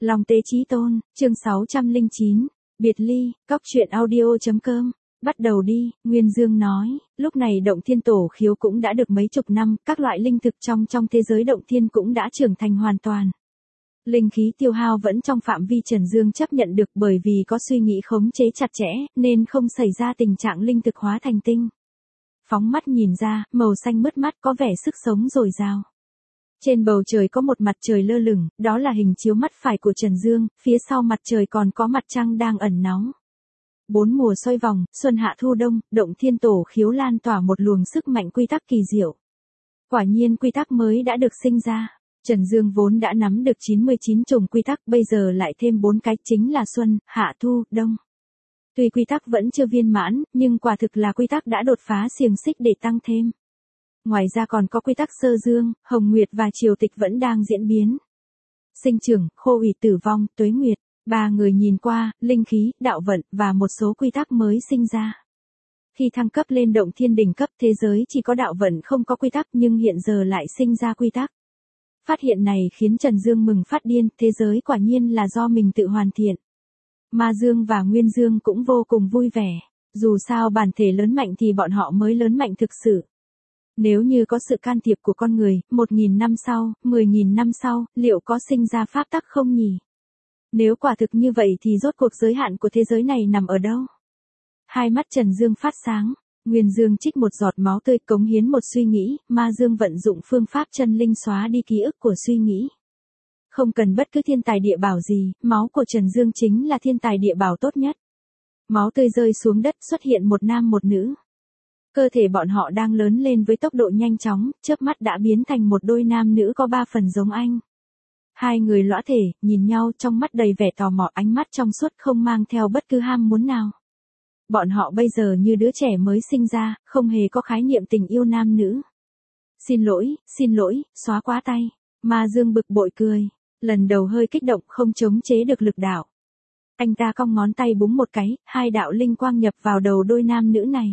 Long Tế Chí Tôn, chương 609, biệt ly, cóc truyện audio.com. Bắt đầu đi, Nguyên Dương nói, lúc này động thiên tổ khiếu cũng đã được mấy chục năm, các loại linh thực trong thế giới động thiên cũng đã trưởng thành hoàn toàn. Linh khí tiêu hao vẫn trong phạm vi Trần Dương chấp nhận được bởi vì có suy nghĩ khống chế chặt chẽ, nên không xảy ra tình trạng linh thực hóa thành tinh. Phóng mắt nhìn ra, màu xanh mướt mắt có vẻ sức sống dồi dào. Trên bầu trời có một mặt trời lơ lửng, đó là hình chiếu mắt phải của Trần Dương, phía sau mặt trời còn có mặt trăng đang ẩn náu. 4 mùa xoay vòng, xuân hạ thu đông, động thiên tổ khiếu lan tỏa một luồng sức mạnh quy tắc kỳ diệu. Quả nhiên quy tắc mới đã được sinh ra. Trần Dương vốn đã nắm được 99 chủng quy tắc, bây giờ lại thêm 4 cái chính là xuân, hạ thu, đông. Tuy quy tắc vẫn chưa viên mãn, nhưng quả thực là quy tắc đã đột phá xiềng xích để tăng thêm. Ngoài ra còn có quy tắc sơ dương, hồng nguyệt và triều tịch vẫn đang diễn biến. Sinh trưởng, khô ủy tử vong, tuế nguyệt, 3 người nhìn qua, linh khí, đạo vận và một số quy tắc mới sinh ra. Khi thăng cấp lên động thiên đỉnh cấp, thế giới chỉ có đạo vận không có quy tắc, nhưng hiện giờ lại sinh ra quy tắc. Phát hiện này khiến Trần Dương mừng phát điên, thế giới quả nhiên là do mình tự hoàn thiện. Ma Dương và Nguyên Dương cũng vô cùng vui vẻ, dù sao bản thể lớn mạnh thì bọn họ mới lớn mạnh thực sự. Nếu như có sự can thiệp của con người, 1.000 năm sau, 10.000 năm sau, liệu có sinh ra pháp tắc không nhỉ? Nếu quả thực như vậy thì rốt cuộc giới hạn của thế giới này nằm ở đâu? Hai mắt Trần Dương phát sáng, Nguyên Dương trích một giọt máu tươi cống hiến một suy nghĩ, Ma Dương vận dụng phương pháp chân linh xóa đi ký ức của suy nghĩ. Không cần bất cứ thiên tài địa bảo gì, máu của Trần Dương chính là thiên tài địa bảo tốt nhất. Máu tươi rơi xuống đất, xuất hiện một nam một nữ. Cơ thể bọn họ đang lớn lên với tốc độ nhanh chóng, chớp mắt đã biến thành một đôi nam nữ có 3 phần giống anh. Hai người lõa thể, nhìn nhau trong mắt đầy vẻ tò mò, ánh mắt trong suốt không mang theo bất cứ ham muốn nào. Bọn họ bây giờ như đứa trẻ mới sinh ra, không hề có khái niệm tình yêu nam nữ. Xin lỗi, xóa quá tay. Ma Dương bực bội cười, lần đầu hơi kích động không chống chế được lực đạo. Anh ta cong ngón tay búng một cái, 2 đạo linh quang nhập vào đầu đôi nam nữ này.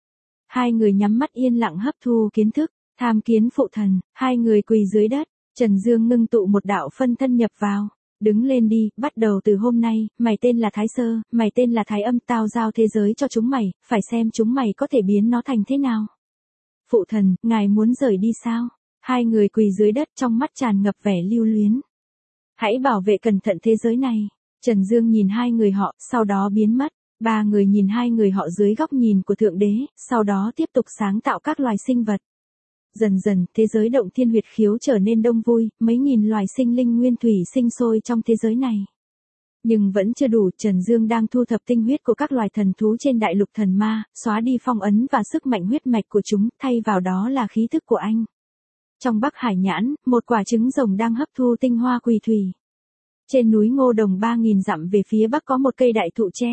Hai người nhắm mắt yên lặng hấp thu kiến thức, tham kiến phụ thần, hai người quỳ dưới đất, Trần Dương ngưng tụ một đạo phân thân nhập vào. Đứng lên đi, bắt đầu từ hôm nay, mày tên là Thái Sơ, mày tên là Thái Âm, tao giao thế giới cho chúng mày, phải xem chúng mày có thể biến nó thành thế nào. Phụ thần, ngài muốn rời đi sao? Hai người quỳ dưới đất trong mắt tràn ngập vẻ lưu luyến. Hãy bảo vệ cẩn thận thế giới này. Trần Dương nhìn hai người họ, sau đó biến mất. 3 người nhìn hai người họ dưới góc nhìn của Thượng Đế, sau đó tiếp tục sáng tạo các loài sinh vật. Dần dần, thế giới động thiên huyệt khiếu trở nên đông vui, mấy nghìn loài sinh linh nguyên thủy sinh sôi trong thế giới này. Nhưng vẫn chưa đủ, Trần Dương đang thu thập tinh huyết của các loài thần thú trên đại lục thần ma, xóa đi phong ấn và sức mạnh huyết mạch của chúng, thay vào đó là khí thức của anh. Trong Bắc Hải Nhãn, một quả trứng rồng đang hấp thu tinh hoa quỳ thủy. Trên núi Ngô Đồng 3.000 dặm về phía bắc có một cây đại thụ tre.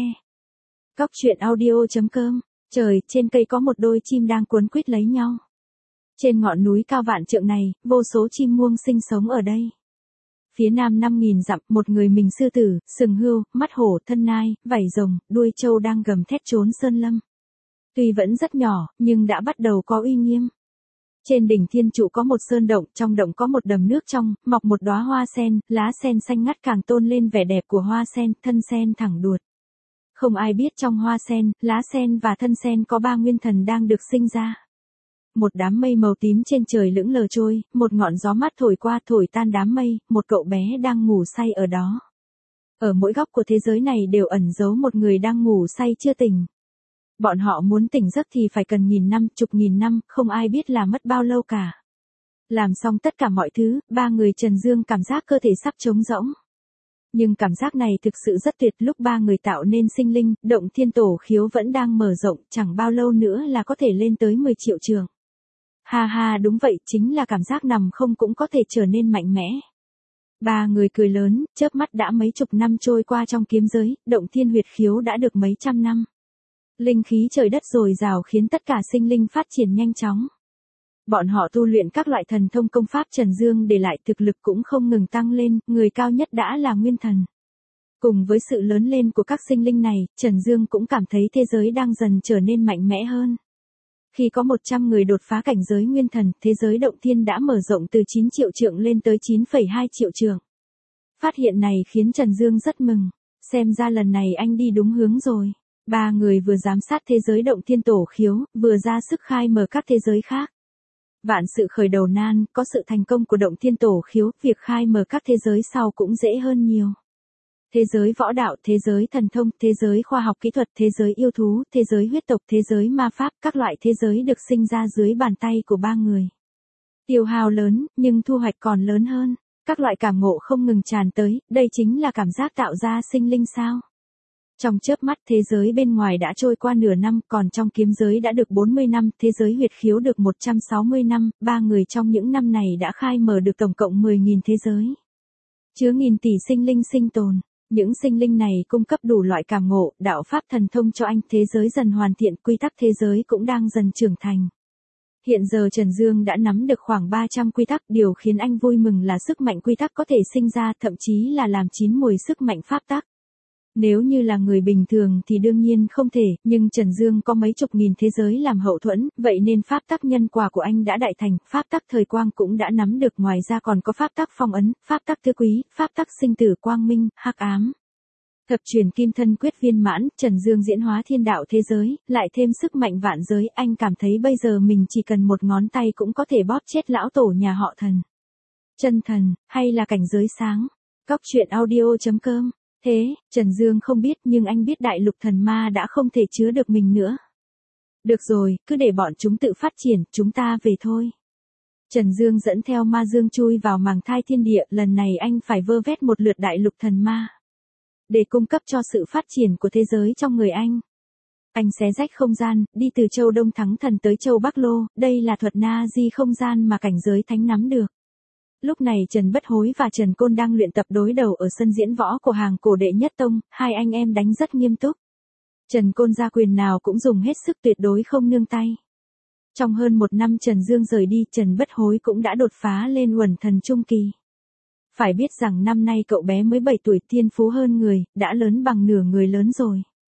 Cóc truyện audio.com, trời, trên cây có một đôi chim đang cuốn quýt lấy nhau. Trên ngọn núi cao vạn trượng này, vô số chim muông sinh sống ở đây. Phía nam 5.000 dặm, một người mình sư tử, sừng hươu, mắt hổ, thân nai, vảy rồng, đuôi trâu đang gầm thét trốn sơn lâm. Tuy vẫn rất nhỏ, nhưng đã bắt đầu có uy nghiêm. Trên đỉnh thiên trụ có một sơn động, trong động có một đầm nước trong, mọc một đóa hoa sen, lá sen xanh ngắt càng tôn lên vẻ đẹp của hoa sen, thân sen thẳng đuột. Không ai biết trong hoa sen, lá sen và thân sen có 3 nguyên thần đang được sinh ra. Một đám mây màu tím trên trời lững lờ trôi, một ngọn gió mát thổi qua thổi tan đám mây, một cậu bé đang ngủ say ở đó. Ở mỗi góc của thế giới này đều ẩn giấu một người đang ngủ say chưa tỉnh. Bọn họ muốn tỉnh giấc thì phải cần nghìn năm, chục nghìn năm, không ai biết là mất bao lâu cả. Làm xong tất cả mọi thứ, 3 người Trần Dương cảm giác cơ thể sắp trống rỗng. Nhưng cảm giác này thực sự rất tuyệt, lúc 3 người tạo nên sinh linh, động thiên tổ khiếu vẫn đang mở rộng, chẳng bao lâu nữa là có thể lên tới 10 triệu trường. Ha ha, đúng vậy, chính là cảm giác nằm không cũng có thể trở nên mạnh mẽ. 3 người cười lớn, chớp mắt đã mấy chục năm trôi qua trong kiếm giới, động thiên huyệt khiếu đã được mấy trăm năm. Linh khí trời đất dồi dào khiến tất cả sinh linh phát triển nhanh chóng. Bọn họ tu luyện các loại thần thông công pháp Trần Dương để lại, thực lực cũng không ngừng tăng lên, người cao nhất đã là nguyên thần. Cùng với sự lớn lên của các sinh linh này, Trần Dương cũng cảm thấy thế giới đang dần trở nên mạnh mẽ hơn. Khi có 100 người đột phá cảnh giới nguyên thần, thế giới động thiên đã mở rộng từ 9 triệu trượng lên tới 9,2 triệu trượng. Phát hiện này khiến Trần Dương rất mừng. Xem ra lần này anh đi đúng hướng rồi. Ba người vừa giám sát thế giới động thiên tổ khiếu, vừa ra sức khai mở các thế giới khác. Vạn sự khởi đầu nan, có sự thành công của động thiên tổ khiếu, việc khai mở các thế giới sau cũng dễ hơn nhiều. Thế giới võ đạo, thế giới thần thông, thế giới khoa học kỹ thuật, thế giới yêu thú, thế giới huyết tộc, thế giới ma pháp, các loại thế giới được sinh ra dưới bàn tay của ba người. Tiêu hao lớn, nhưng thu hoạch còn lớn hơn. Các loại cảm ngộ không ngừng tràn tới, đây chính là cảm giác tạo ra sinh linh sao. Trong chớp mắt thế giới bên ngoài đã trôi qua nửa năm, còn trong kiếm giới đã được 40 năm, thế giới huyệt khiếu được 160 năm, ba người trong những năm này đã khai mở được tổng cộng 10.000 thế giới. Chứa nghìn tỷ sinh linh sinh tồn. Những sinh linh này cung cấp đủ loại cảm ngộ, đạo pháp thần thông cho anh, thế giới dần hoàn thiện, quy tắc thế giới cũng đang dần trưởng thành. Hiện giờ Trần Dương đã nắm được khoảng 300 quy tắc, điều khiến anh vui mừng là sức mạnh quy tắc có thể sinh ra, thậm chí là làm chín mùi sức mạnh pháp tắc. Nếu như là người bình thường thì đương nhiên không thể, nhưng Trần Dương có mấy chục nghìn thế giới làm hậu thuẫn, vậy nên pháp tắc nhân quả của anh đã đại thành, pháp tắc thời quang cũng đã nắm được, ngoài ra còn có pháp tắc phong ấn, pháp tắc tứ quý, pháp tắc sinh tử quang minh, hắc ám. Thập truyền kim thân quyết viên mãn, Trần Dương diễn hóa thiên đạo thế giới, lại thêm sức mạnh vạn giới, anh cảm thấy bây giờ mình chỉ cần một ngón tay cũng có thể bóp chết lão tổ nhà họ Thần. Chân thần, hay là cảnh giới sáng. Cóc truyện audio.com. Thế, Trần Dương không biết, nhưng anh biết đại lục thần ma đã không thể chứa được mình nữa. Được rồi, cứ để bọn chúng tự phát triển, chúng ta về thôi. Trần Dương dẫn theo ma dương chui vào màng thai thiên địa, lần này anh phải vơ vét một lượt đại lục thần ma. Để cung cấp cho sự phát triển của thế giới trong người anh. Anh xé rách không gian, đi từ châu Đông Thắng Thần tới châu Bắc Lô, đây là thuật na di không gian mà cảnh giới thánh nắm được. Lúc này Trần Bất Hối và Trần Côn đang luyện tập đối đầu ở sân diễn võ của hàng cổ đệ nhất tông, hai anh em đánh rất nghiêm túc. Trần Côn ra quyền nào cũng dùng hết sức, tuyệt đối không nương tay. Trong hơn một năm Trần Dương rời đi, Trần Bất Hối cũng đã đột phá lên uẩn thần trung kỳ. Phải biết rằng năm nay cậu bé mới 7 tuổi, thiên phú hơn người, đã lớn bằng nửa người lớn rồi.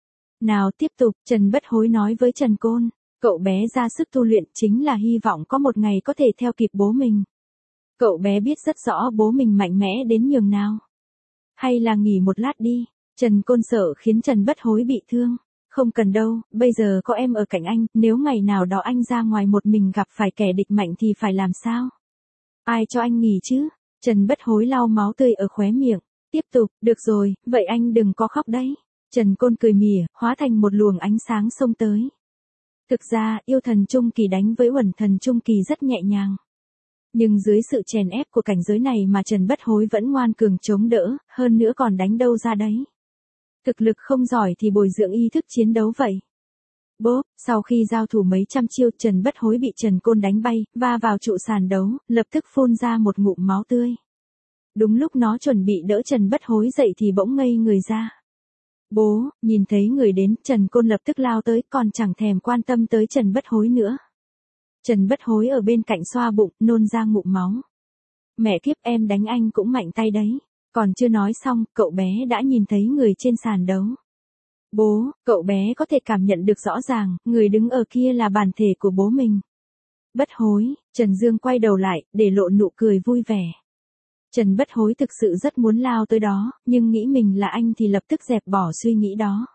Nào tiếp tục, Trần Bất Hối nói với Trần Côn, cậu bé ra sức tu luyện chính là hy vọng có một ngày có thể theo kịp bố mình. Cậu bé biết rất rõ bố mình mạnh mẽ đến nhường nào. Hay là nghỉ một lát đi, Trần Côn sợ khiến Trần Bất Hối bị thương. Không cần đâu, bây giờ có em ở cạnh anh, nếu ngày nào đó anh ra ngoài một mình gặp phải kẻ địch mạnh thì phải làm sao? Ai cho anh nghỉ chứ? Trần Bất Hối lau máu tươi ở khóe miệng. Tiếp tục, được rồi, vậy anh đừng có khóc đấy. Trần Côn cười mỉa, hóa thành một luồng ánh sáng xông tới. Thực ra, yêu thần trung kỳ đánh với uẩn thần trung kỳ rất nhẹ nhàng. Nhưng dưới sự chèn ép của cảnh giới này mà Trần Bất Hối vẫn ngoan cường chống đỡ, hơn nữa còn đánh đâu ra đấy. Thực lực không giỏi thì bồi dưỡng ý thức chiến đấu vậy. Bốp, sau khi giao thủ mấy trăm chiêu, Trần Bất Hối bị Trần Côn đánh bay, va vào trụ sàn đấu, lập tức phun ra một ngụm máu tươi. Đúng lúc nó chuẩn bị đỡ Trần Bất Hối dậy thì bỗng ngây người ra. Bố, nhìn thấy người đến, Trần Côn lập tức lao tới, còn chẳng thèm quan tâm tới Trần Bất Hối nữa. Trần Bất Hối ở bên cạnh xoa bụng, nôn ra ngụm máu. Mẹ kiếp, em đánh anh cũng mạnh tay đấy. Còn chưa nói xong, cậu bé đã nhìn thấy người trên sàn đấu. Bố, cậu bé có thể cảm nhận được rõ ràng, người đứng ở kia là bản thể của bố mình. Bất Hối, Trần Dương quay đầu lại, để lộ nụ cười vui vẻ. Trần Bất Hối thực sự rất muốn lao tới đó, nhưng nghĩ mình là anh thì lập tức dẹp bỏ suy nghĩ đó.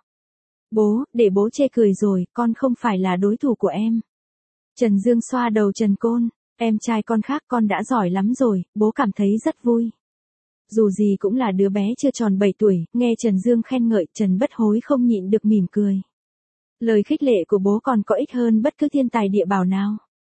Bố, để bố chê cười rồi, con không phải là đối thủ của em. Trần Dương xoa đầu Trần Côn, em trai con khác con đã giỏi lắm rồi, bố cảm thấy rất vui. Dù gì cũng là đứa bé chưa tròn 7 tuổi, nghe Trần Dương khen ngợi, Trần Bất Hối không nhịn được mỉm cười. Lời khích lệ của bố còn có ích hơn bất cứ thiên tài địa bảo nào.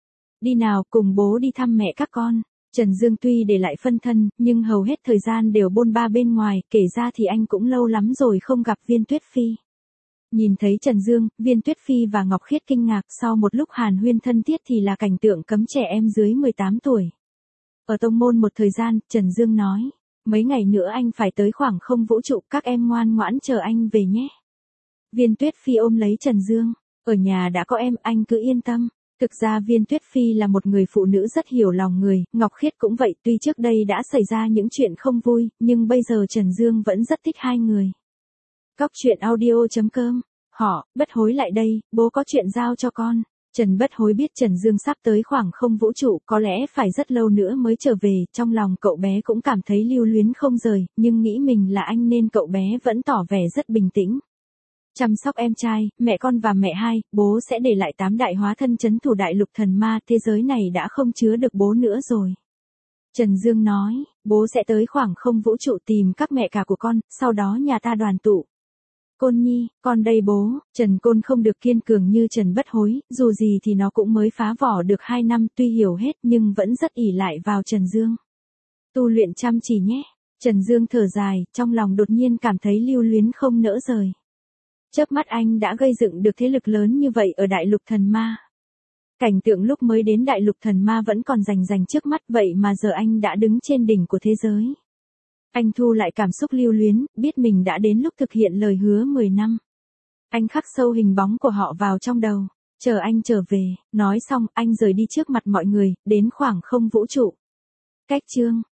Đi nào, cùng bố đi thăm mẹ các con. Trần Dương tuy để lại phân thân, nhưng hầu hết thời gian đều bôn ba bên ngoài, kể ra thì anh cũng lâu lắm rồi không gặp Viên Tuyết Phi. Nhìn thấy Trần Dương, Viên Tuyết Phi và Ngọc Khiết kinh ngạc, sau một lúc hàn huyên thân thiết thì là cảnh tượng cấm trẻ em dưới 18 tuổi. Ở tông môn một thời gian, Trần Dương nói, mấy ngày nữa anh phải tới khoảng không vũ trụ, các em ngoan ngoãn chờ anh về nhé. Viên Tuyết Phi ôm lấy Trần Dương, ở nhà đã có em, anh cứ yên tâm. Thực ra Viên Tuyết Phi là một người phụ nữ rất hiểu lòng người, Ngọc Khiết cũng vậy, tuy trước đây đã xảy ra những chuyện không vui, nhưng bây giờ Trần Dương vẫn rất thích hai người. Cóc truyện audio.com, họ, Bất Hối lại đây, bố có chuyện giao cho con. Trần Bất Hối biết Trần Dương sắp tới khoảng không vũ trụ, có lẽ phải rất lâu nữa mới trở về, trong lòng cậu bé cũng cảm thấy lưu luyến không rời, nhưng nghĩ mình là anh nên cậu bé vẫn tỏ vẻ rất bình tĩnh. Chăm sóc em trai, mẹ con và mẹ hai, bố sẽ để lại 8 đại hóa thân trấn thủ đại lục thần ma, thế giới này đã không chứa được bố nữa rồi. Trần Dương nói, bố sẽ tới khoảng không vũ trụ tìm các mẹ cả của con, sau đó nhà ta đoàn tụ. Côn Nhi, con đây bố. Trần Côn không được kiên cường như Trần Bất Hối, dù gì thì nó cũng mới phá vỏ được 2 năm, tuy hiểu hết nhưng vẫn rất ỷ lại vào Trần Dương. Tu luyện chăm chỉ nhé. Trần Dương thở dài, trong lòng đột nhiên cảm thấy lưu luyến không nỡ rời. Chớp mắt anh đã gây dựng được thế lực lớn như vậy ở đại lục thần ma. Cảnh tượng lúc mới đến đại lục thần ma vẫn còn rành trước mắt, vậy mà giờ anh đã đứng trên đỉnh của thế giới. Anh thu lại cảm xúc lưu luyến, biết mình đã đến lúc thực hiện lời hứa 10 năm. Anh khắc sâu hình bóng của họ vào trong đầu. Chờ anh trở về, nói xong, anh rời đi trước mặt mọi người, đến khoảng không vũ trụ. Cách chương